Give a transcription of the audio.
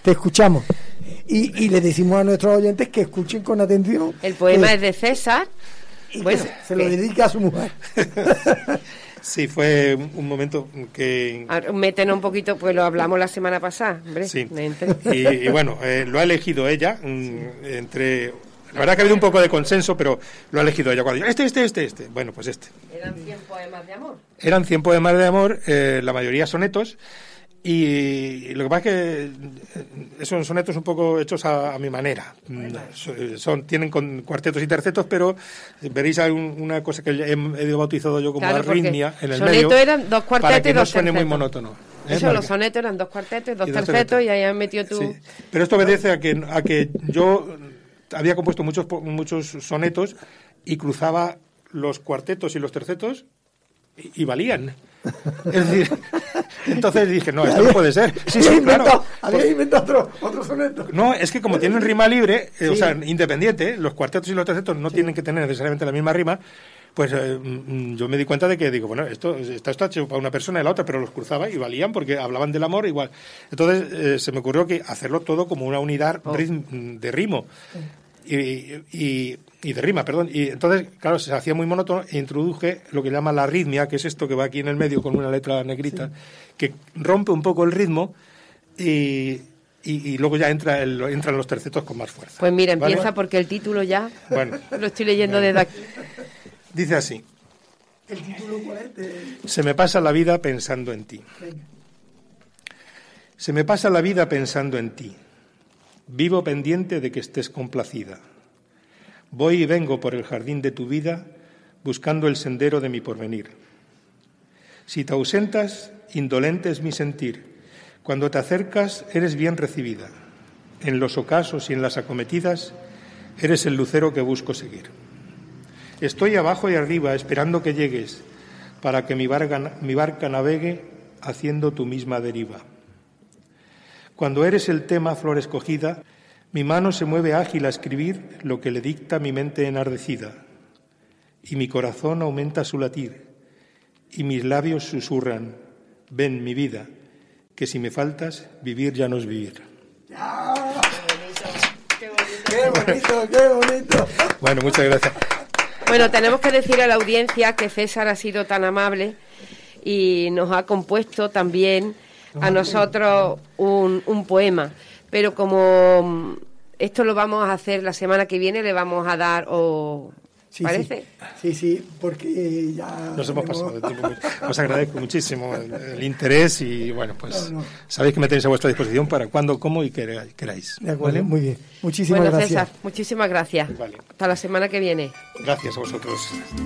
te escuchamos. Y le decimos a nuestros oyentes que escuchen con atención. El poema es de César. Y bueno, se lo dedica a su mujer. Sí, fue un momento que... Métenos un poquito, pues lo hablamos la semana pasada, hombre. Sí, y bueno, lo ha elegido ella, entre... La verdad que ha habido un poco de consenso, pero lo ha elegido ella. Cuando este. Bueno, pues este. ¿Eran 100 poemas de amor? Eran 100 poemas de amor, la mayoría sonetos, y lo que pasa es que son sonetos un poco hechos a mi manera. Tienen con cuartetos y tercetos, pero veréis una cosa que he bautizado yo como arritmia en el medio. Sonetos eran 2 cuartetos para que y 2 no suene tercetos. muy monótono. Eso, los sonetos eran 2 cuartetos y 2 tercetos, y ahí has metido tú. Sí. Pero esto obedece a que yo había compuesto muchos sonetos y cruzaba los cuartetos y los tercetos y valían. Es decir, entonces dije, no, esto no puede ser. Sí, claro. Había inventado otro soneto. No, es que como tienen rima libre, o sea, independiente, los cuartetos y los tercetos no tienen que tener necesariamente la misma rima, pues yo me di cuenta de que, digo, bueno, esto está hecho para una persona y la otra, pero los cruzaba y valían porque hablaban del amor igual. Entonces se me ocurrió que hacerlo todo como una unidad de ritmo. Y de rima, perdón. Y entonces, claro, se hacía muy monótono e introduje lo que llama la arritmia, que es esto que va aquí en el medio con una letra negrita, que rompe un poco el ritmo y luego ya entran los tercetos con más fuerza. Pues mira, empieza, ¿vale? Porque el título ya lo estoy leyendo desde aquí. Dice así. ¿El título cuál es? Se me pasa la vida pensando en ti. Venga. Se me pasa la vida pensando en ti. Vivo pendiente de que estés complacida. Voy y vengo por el jardín de tu vida, buscando el sendero de mi porvenir. Si te ausentas, indolente es mi sentir. Cuando te acercas, eres bien recibida. En los ocasos y en las acometidas, eres el lucero que busco seguir. Estoy abajo y arriba, esperando que llegues, para que mi barca navegue, haciendo tu misma deriva. Cuando eres el tema, flor escogida, mi mano se mueve ágil a escribir lo que le dicta mi mente enardecida, y mi corazón aumenta su latir, y mis labios susurran, ven mi vida, que si me faltas, vivir ya no es vivir. ¡Qué bonito! Bueno, muchas gracias. Bueno, tenemos que decir a la audiencia que César ha sido tan amable y nos ha compuesto también a nosotros un poema, pero como esto lo vamos a hacer la semana que viene, le vamos a dar, ¿parece? Sí, porque ya... Nos hemos pasado de tiempo. Os agradezco muchísimo el interés y, bueno, pues sabéis que me tenéis a vuestra disposición para cuando, cómo y queráis. De acuerdo, ¿vale? Muy bien. Muchísimas gracias. César, muchísimas gracias. Vale. Hasta la semana que viene. Gracias a vosotros.